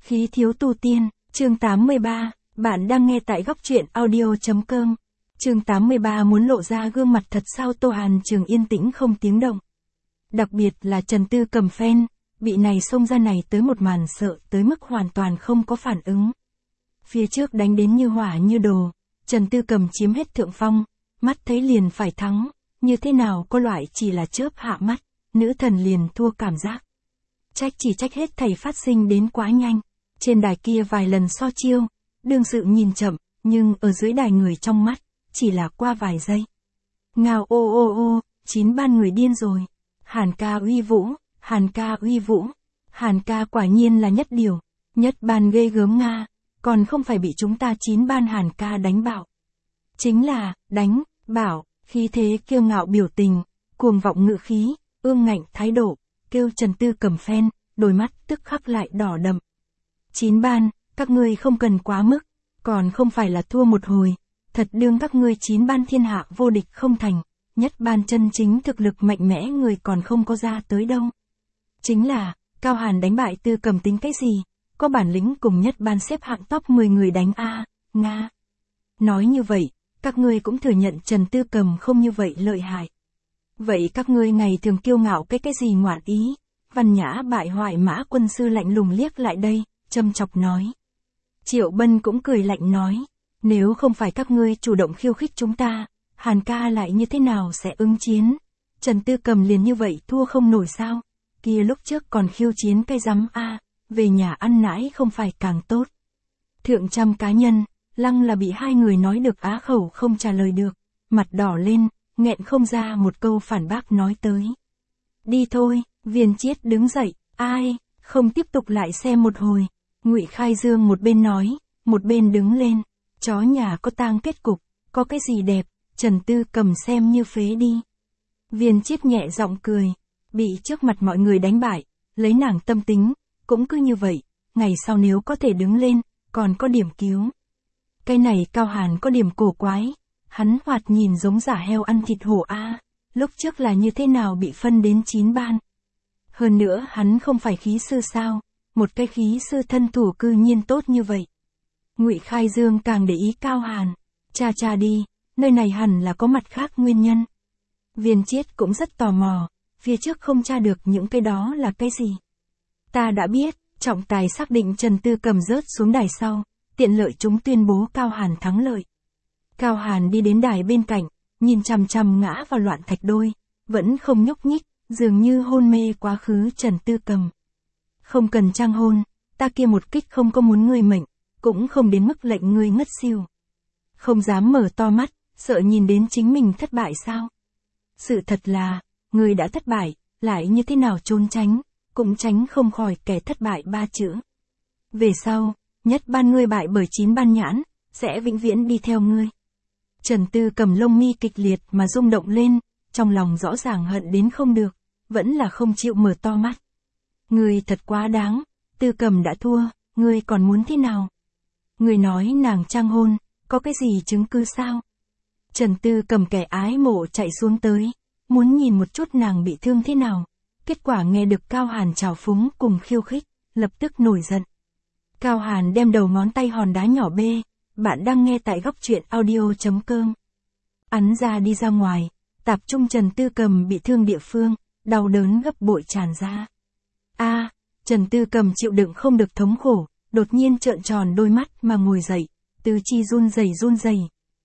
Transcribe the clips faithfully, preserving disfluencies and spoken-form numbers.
Khí thiếu tu tiên, chương tám mươi ba, bạn đang nghe tại góc truyện audio.com. Chương tám mươi ba muốn lộ ra gương mặt thật sao Tô Hàn Trường yên tĩnh không tiếng động. Đặc biệt là Trần Tư Cầm fan, bị này xông ra này tới một màn sợ tới mức hoàn toàn không có phản ứng. Phía trước đánh đến như hỏa như đồ, Trần Tư Cầm chiếm hết thượng phong, mắt thấy liền phải thắng, như thế nào có loại chỉ là chớp hạ mắt, nữ thần liền thua cảm giác. Trách chỉ trách hết thảy phát sinh đến quá nhanh, trên đài kia vài lần so chiêu, đương sự nhìn chậm, nhưng ở dưới đài người trong mắt, chỉ là qua vài giây. Ngao ô ô ô, chín ban người điên rồi. Hàn ca uy vũ, Hàn ca uy vũ, Hàn ca quả nhiên là nhất điều, nhất ban ghê gớm Nga, còn không phải bị chúng ta chín ban Hàn ca đánh bạo. Chính là, đánh, bảo, khí thế kiêu ngạo biểu tình, cuồng vọng ngự khí, ương ngạnh thái độ, kêu Trần Tư Cầm phen, đôi mắt tức khắc lại đỏ đậm. Chín ban, các ngươi không cần quá mức, còn không phải là thua một hồi, thật đương các ngươi chín ban thiên hạ vô địch không thành, nhất ban chân chính thực lực mạnh mẽ người còn không có ra tới đâu. Chính là, Cao Hàn đánh bại Tư Cầm tính cái gì, có bản lĩnh cùng nhất ban xếp hạng top mười người đánh A, Nga. Nói như vậy, các ngươi cũng thừa nhận Trần Tư Cầm không như vậy lợi hại. Vậy các ngươi ngày thường kiêu ngạo cái cái gì ngoạn ý, Văn Nhã bại hoại Mã Quân sư lạnh lùng liếc lại đây, châm chọc nói. Triệu Bân cũng cười lạnh nói, nếu không phải các ngươi chủ động khiêu khích chúng ta, Hàn ca lại như thế nào sẽ ứng chiến? Trần Tư Cầm liền như vậy thua không nổi sao? Kia lúc trước còn khiêu chiến cây rắm a, về nhà ăn nãi không phải càng tốt. Thượng trăm cá nhân, lăng là bị hai người nói được á khẩu không trả lời được, mặt đỏ lên, nghẹn không ra một câu phản bác nói tới. Đi thôi, Viên Chiết đứng dậy, ai, không tiếp tục lại xem một hồi. Ngụy Khai Dương một bên nói, một bên đứng lên, chó nhà có tang kết cục, có cái gì đẹp, Trần Tư Cầm xem như phế đi. Viên Chiết nhẹ giọng cười, bị trước mặt mọi người đánh bại, lấy nàng tâm tính, cũng cứ như vậy, ngày sau nếu có thể đứng lên, còn có điểm cứu. Cái này Cao Hàn có điểm cổ quái, hắn hoạt nhìn giống giả heo ăn thịt hổ a, lúc trước là như thế nào bị phân đến chín ban. Hơn nữa hắn không phải khí sư sao, một cái khí sư thân thủ cư nhiên tốt như vậy. Ngụy Khai Dương càng để ý Cao Hàn, cha cha đi, nơi này hẳn là có mặt khác nguyên nhân. Viên Chiết cũng rất tò mò, phía trước không tra được những cái đó là cái gì. Ta đã biết, trọng tài xác định Trần Tư Cầm rớt xuống đài sau, tiện lợi chúng tuyên bố Cao Hàn thắng lợi. Cao Hàn đi đến đài bên cạnh, nhìn chằm chằm ngã vào loạn thạch đôi, vẫn không nhúc nhích, dường như hôn mê quá khứ Trần Tư Cầm. Không cần trang hôn, ta kia một kích không có muốn ngươi mệnh, cũng không đến mức lệnh ngươi ngất xỉu. Không dám mở to mắt, sợ nhìn đến chính mình thất bại sao? Sự thật là, ngươi đã thất bại, lại như thế nào trốn tránh, cũng tránh không khỏi kẻ thất bại ba chữ. Về sau, nhất ban ngươi bại bởi chín ban nhãn, sẽ vĩnh viễn đi theo ngươi. Trần Tư Cầm lông mi kịch liệt mà rung động lên, trong lòng rõ ràng hận đến không được, vẫn là không chịu mở to mắt. Ngươi thật quá đáng, Tư Cầm đã thua, ngươi còn muốn thế nào? Ngươi nói nàng trang hôn, có cái gì chứng cứ sao? Trần Tư Cầm kẻ ái mộ chạy xuống tới, muốn nhìn một chút nàng bị thương thế nào. Kết quả nghe được Cao Hàn trào phúng cùng khiêu khích, lập tức nổi giận. Cao Hàn đem đầu ngón tay hòn đá nhỏ bê, bạn đang nghe tại góc truyện audio.com. Ấn ra đi ra ngoài, tập trung Trần Tư Cầm bị thương địa phương, đau đớn gấp bội tràn ra. A, Trần Tư Cầm chịu đựng không được thống khổ, đột nhiên trợn tròn đôi mắt mà ngồi dậy, tứ chi run rẩy run rẩy.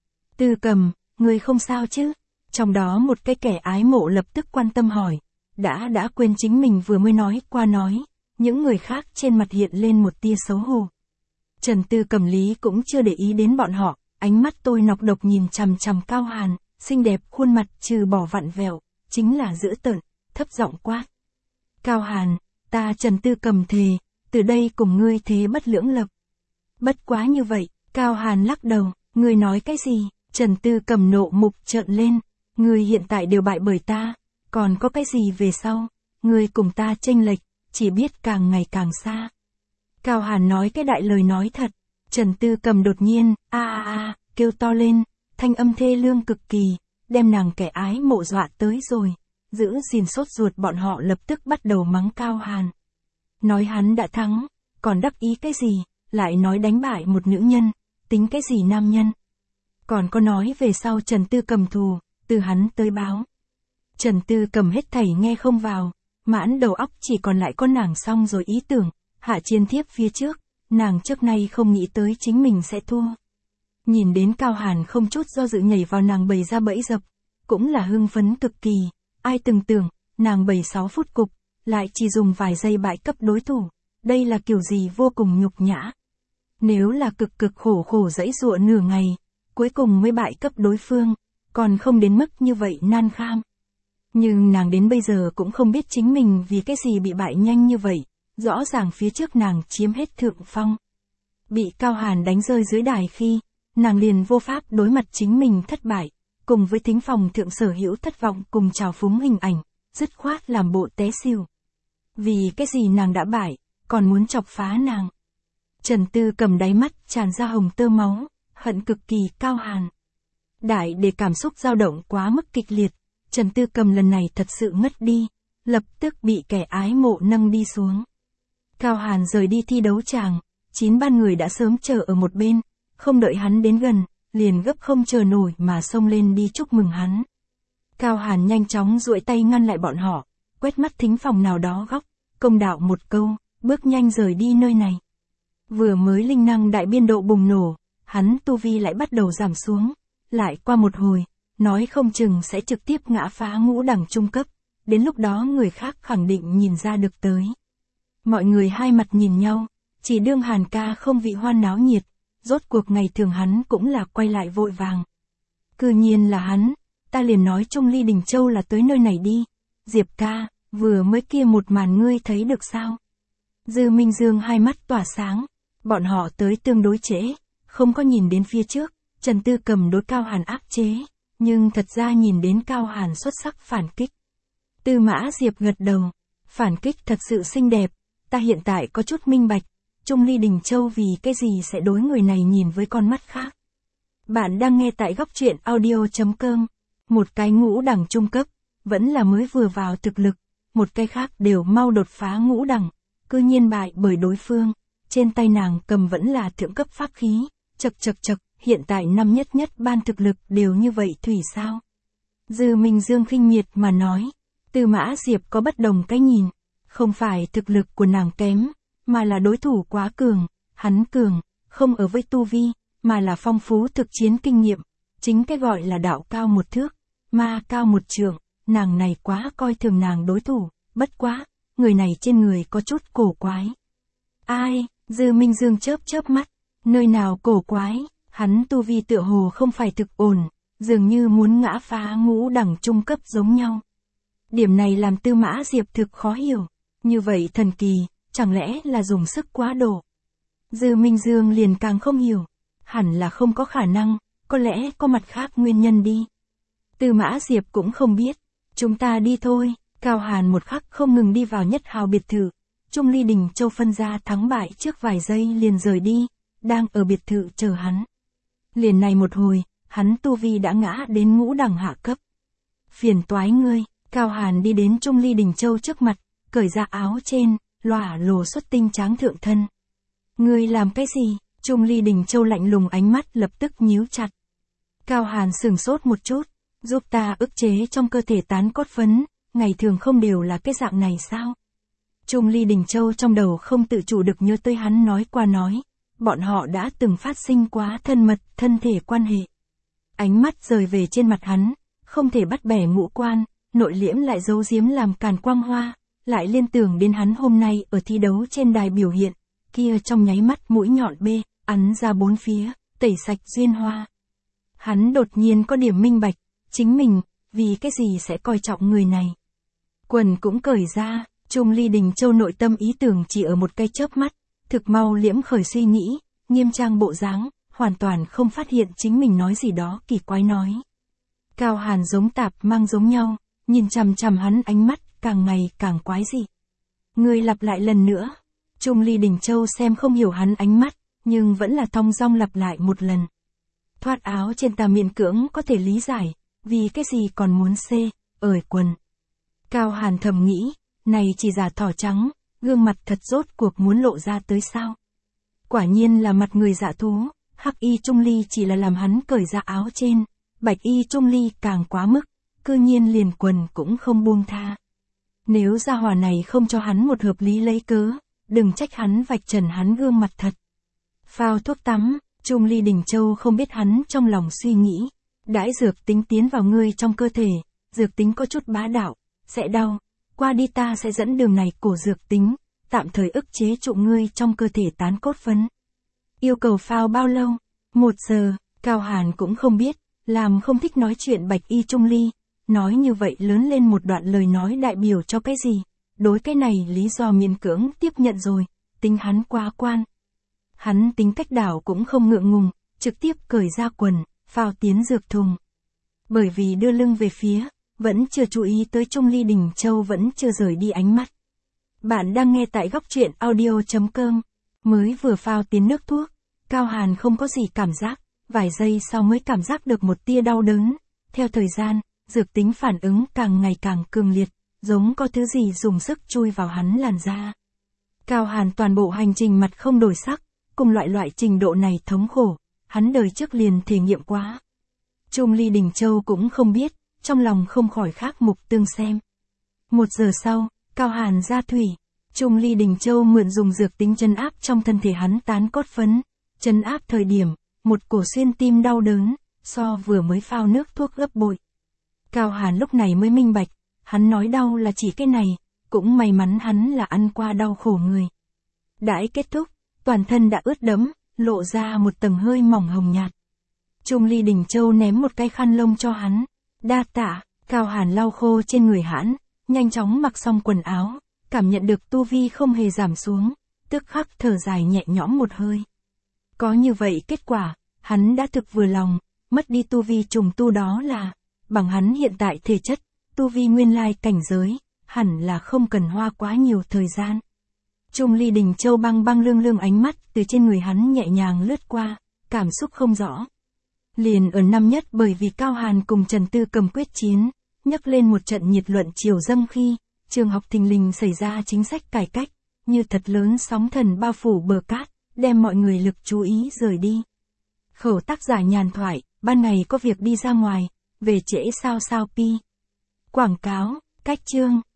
Tư Cầm, ngươi không sao chứ? Trong đó một cái kẻ ái mộ lập tức quan tâm hỏi, đã đã quên chính mình vừa mới nói qua nói, những người khác trên mặt hiện lên một tia xấu hổ. Trần Tư Cầm lý cũng chưa để ý đến bọn họ, ánh mắt tôi nọc độc nhìn chằm chằm Cao Hàn, xinh đẹp khuôn mặt trừ bỏ vặn vẹo, chính là dữ tợn, thấp giọng quát. Cao Hàn, ta Trần Tư Cầm thề, từ đây cùng ngươi thế bất lưỡng lập. Bất quá như vậy, Cao Hàn lắc đầu, ngươi nói cái gì? Trần Tư Cầm nộ mục trợn lên, ngươi hiện tại đều bại bởi ta, còn có cái gì về sau, ngươi cùng ta chênh lệch, chỉ biết càng ngày càng xa. Cao Hàn nói cái đại lời nói thật, Trần Tư Cầm đột nhiên, a a a, kêu to lên, thanh âm thê lương cực kỳ, đem nàng kẻ ái mộ dọa tới rồi, giữ gìn sốt ruột bọn họ lập tức bắt đầu mắng Cao Hàn. Nói hắn đã thắng, còn đắc ý cái gì, lại nói đánh bại một nữ nhân, tính cái gì nam nhân. Còn có nói về sau Trần Tư Cầm thù, từ hắn tới báo. Trần Tư Cầm hết thảy nghe không vào, mãn đầu óc chỉ còn lại có nàng xong rồi ý tưởng, hạ chiến thiếp phía trước, nàng trước nay không nghĩ tới chính mình sẽ thua. Nhìn đến Cao Hàn không chút do dự nhảy vào nàng bày ra bẫy dập, cũng là hưng phấn cực kỳ, ai từng tưởng, nàng bày sáu phút cục, lại chỉ dùng vài giây bại cấp đối thủ, đây là kiểu gì vô cùng nhục nhã. Nếu là cực cực khổ khổ dãy dụa nửa ngày, cuối cùng mới bại cấp đối phương, còn không đến mức như vậy nan kham. Nhưng nàng đến bây giờ cũng không biết chính mình vì cái gì bị bại nhanh như vậy, rõ ràng phía trước nàng chiếm hết thượng phong. Bị Cao Hàn đánh rơi dưới đài khi, nàng liền vô pháp đối mặt chính mình thất bại, cùng với thính phòng thượng sở hữu thất vọng cùng trào phúng hình ảnh, dứt khoát làm bộ té xỉu. Vì cái gì nàng đã bại, còn muốn chọc phá nàng. Trần Tư Cầm đáy mắt tràn ra hồng tơ máu, hận cực kỳ Cao Hàn. Đại để cảm xúc dao động quá mức kịch liệt, Trần Tư Cầm lần này thật sự ngất đi, lập tức bị kẻ ái mộ nâng đi xuống. Cao Hàn rời đi thi đấu tràng, chín ban người đã sớm chờ ở một bên, không đợi hắn đến gần, liền gấp không chờ nổi mà xông lên đi chúc mừng hắn. Cao Hàn nhanh chóng duỗi tay ngăn lại bọn họ, quét mắt thính phòng nào đó góc, công đạo một câu, bước nhanh rời đi nơi này. Vừa mới linh năng đại biên độ bùng nổ, hắn tu vi lại bắt đầu giảm xuống, lại qua một hồi, nói không chừng sẽ trực tiếp ngã phá ngũ đẳng trung cấp, đến lúc đó người khác khẳng định nhìn ra được tới. Mọi người hai mặt nhìn nhau, chỉ đương Hàn ca không vị hoan náo nhiệt, rốt cuộc ngày thường hắn cũng là quay lại vội vàng. Cư nhiên là hắn, ta liền nói Trung Ly Đình Châu là tới nơi này đi, Diệp ca, vừa mới kia một màn ngươi thấy được sao? Dư Minh Dương hai mắt tỏa sáng, bọn họ tới tương đối trễ, không có nhìn đến phía trước, Trần Tư Cầm đối Cao Hàn áp chế, nhưng thật ra nhìn đến Cao Hàn xuất sắc phản kích. Tư Mã Diệp gật đầu, phản kích thật sự xinh đẹp, ta hiện tại có chút minh bạch, Trung Ly Đình Châu vì cái gì sẽ đối người này nhìn với con mắt khác. Bạn đang nghe tại góc truyện audio chấm com, một cái ngũ đẳng trung cấp, vẫn là mới vừa vào thực lực, một cái khác đều mau đột phá ngũ đẳng, cư nhiên bại bởi đối phương, trên tay nàng cầm vẫn là thượng cấp pháp khí, chật chật chật, hiện tại năm nhất nhất ban thực lực đều như vậy thủy sao. Dư Minh Dương khinh miệt mà nói, Tư Mã Diệp có bất đồng cái nhìn, không phải thực lực của nàng kém, mà là đối thủ quá cường, hắn cường, không ở với tu vi, mà là phong phú thực chiến kinh nghiệm, chính cái gọi là đạo cao một thước, ma cao một trượng, nàng này quá coi thường nàng đối thủ, bất quá, người này trên người có chút cổ quái. Ai, Dư Minh Dương chớp chớp mắt, nơi nào cổ quái, hắn tu vi tựa hồ không phải thực ổn, dường như muốn ngã phá ngũ đẳng trung cấp giống nhau. Điểm này làm Tư Mã Diệp thực khó hiểu, như vậy thần kỳ, chẳng lẽ là dùng sức quá độ. Dư Minh Dương liền càng không hiểu, hẳn là không có khả năng, có lẽ có mặt khác nguyên nhân đi. Tư Mã Diệp cũng không biết, chúng ta đi thôi. Cao Hàn một khắc không ngừng đi vào nhất hào biệt thự, Trung Ly Đình Châu phân ra thắng bại trước vài giây liền rời đi, đang ở biệt thự chờ hắn. Liền này một hồi, hắn tu vi đã ngã đến ngũ đẳng hạ cấp. Phiền toái ngươi, Cao Hàn đi đến Trung Ly Đình Châu trước mặt, cởi ra áo trên, lỏa lồ xuất tinh tráng thượng thân. Ngươi làm cái gì? Trung Ly Đình Châu lạnh lùng ánh mắt lập tức nhíu chặt. Cao Hàn sửng sốt một chút, giúp ta ức chế trong cơ thể tán cốt phấn, ngày thường không đều là cái dạng này sao? Trung Ly Đình Châu trong đầu không tự chủ được nhớ tới hắn nói qua nói, bọn họ đã từng phát sinh quá thân mật, thân thể quan hệ. Ánh mắt rời về trên mặt hắn, không thể bắt bẻ ngũ quan, nội liễm lại giấu giếm làm càn quang hoa, lại liên tưởng đến hắn hôm nay ở thi đấu trên đài biểu hiện, kia trong nháy mắt mũi nhọn bê, ắn ra bốn phía, tẩy sạch duyên hoa. Hắn đột nhiên có điểm minh bạch, chính mình, vì cái gì sẽ coi trọng người này. Quần cũng cởi ra, Trung Ly Đình Châu nội tâm ý tưởng chỉ ở một cái chớp mắt, thực mau liễm khởi suy nghĩ, nghiêm trang bộ dáng, hoàn toàn không phát hiện chính mình nói gì đó kỳ quái nói. Cao Hàn giống tạp mang giống nhau, nhìn chằm chằm hắn ánh mắt càng ngày càng quái dị. Người lặp lại lần nữa. Trung Ly Đình Châu xem không hiểu hắn ánh mắt, nhưng vẫn là thong dong lặp lại một lần. Thoát áo trên ta miễn cưỡng có thể lý giải, vì cái gì còn muốn xê, ởi quần. Cao Hàn thầm nghĩ, này chỉ giả thỏ trắng, gương mặt thật rốt cuộc muốn lộ ra tới sao. Quả nhiên là mặt người dạ thú, Hắc Y Trung Ly chỉ là làm hắn cởi ra áo trên, Bạch Y Trung Ly càng quá mức, cư nhiên liền quần cũng không buông tha. Nếu gia hỏa này không cho hắn một hợp lý lấy cớ, đừng trách hắn vạch trần hắn gương mặt thật. Phao thuốc tắm, Trung Ly Đình Châu không biết hắn trong lòng suy nghĩ, đãi dược tính tiến vào ngươi trong cơ thể, dược tính có chút bá đạo, sẽ đau, qua đi ta sẽ dẫn đường này cổ dược tính, tạm thời ức chế trụ ngươi trong cơ thể tán cốt phấn. Yêu cầu phao bao lâu? Một giờ, Cao Hàn cũng không biết, làm không thích nói chuyện Bạch Y Trung Ly, nói như vậy lớn lên một đoạn lời nói đại biểu cho cái gì, đối cái này lý do miễn cưỡng tiếp nhận rồi, tính hắn quá quan. Hắn tính cách đảo cũng không ngượng ngùng, trực tiếp cởi ra quần, phao tiến dược thùng. Bởi vì đưa lưng về phía, vẫn chưa chú ý tới Trung Ly Đình Châu vẫn chưa rời đi ánh mắt. Bạn đang nghe tại góc truyện audio.com. Mới vừa phao tiến nước thuốc, Cao Hàn không có gì cảm giác, vài giây sau mới cảm giác được một tia đau đớn. Theo thời gian, dược tính phản ứng càng ngày càng cường liệt, giống có thứ gì dùng sức chui vào hắn làn da. Cao Hàn toàn bộ hành trình mặt không đổi sắc, cùng loại loại trình độ này thống khổ, hắn đời trước liền thể nghiệm quá. Trung Ly Đình Châu cũng không biết, trong lòng không khỏi khác mục tương xem. Một giờ sau, Cao Hàn ra thủy, Trung Ly Đình Châu mượn dùng dược tính chân áp trong thân thể hắn tán cốt phấn, chân áp thời điểm, một cổ xuyên tim đau đớn, so vừa mới phao nước thuốc gấp bội. Cao Hàn lúc này mới minh bạch, hắn nói đau là chỉ cái này, cũng may mắn hắn là ăn qua đau khổ người. Đãi kết thúc, toàn thân đã ướt đẫm, lộ ra một tầng hơi mỏng hồng nhạt. Trung Ly Đình Châu ném một cái khăn lông cho hắn, đa tạ. Cao Hàn lau khô trên người hắn, nhanh chóng mặc xong quần áo, cảm nhận được tu vi không hề giảm xuống, tức khắc thở dài nhẹ nhõm một hơi. Có như vậy kết quả, hắn đã thực vừa lòng, mất đi tu vi trùng tu đó là, bằng hắn hiện tại thể chất, tu vi nguyên lai cảnh giới, hẳn là không cần hoa quá nhiều thời gian. Trung Ly Đình Châu băng băng lương lương ánh mắt từ trên người hắn nhẹ nhàng lướt qua, cảm xúc không rõ. Liền ở năm nhất bởi vì Cao Hàn cùng Trần Tư Cầm quyết chiến, nhấc lên một trận nhiệt luận triều dâng khi, trường học thình lình xảy ra chính sách cải cách, như thật lớn sóng thần bao phủ bờ cát, đem mọi người lực chú ý rời đi. Khẩu tác giả nhàn thoại, ban ngày có việc đi ra ngoài, về trễ sao sao pi. Quảng cáo, cách chương.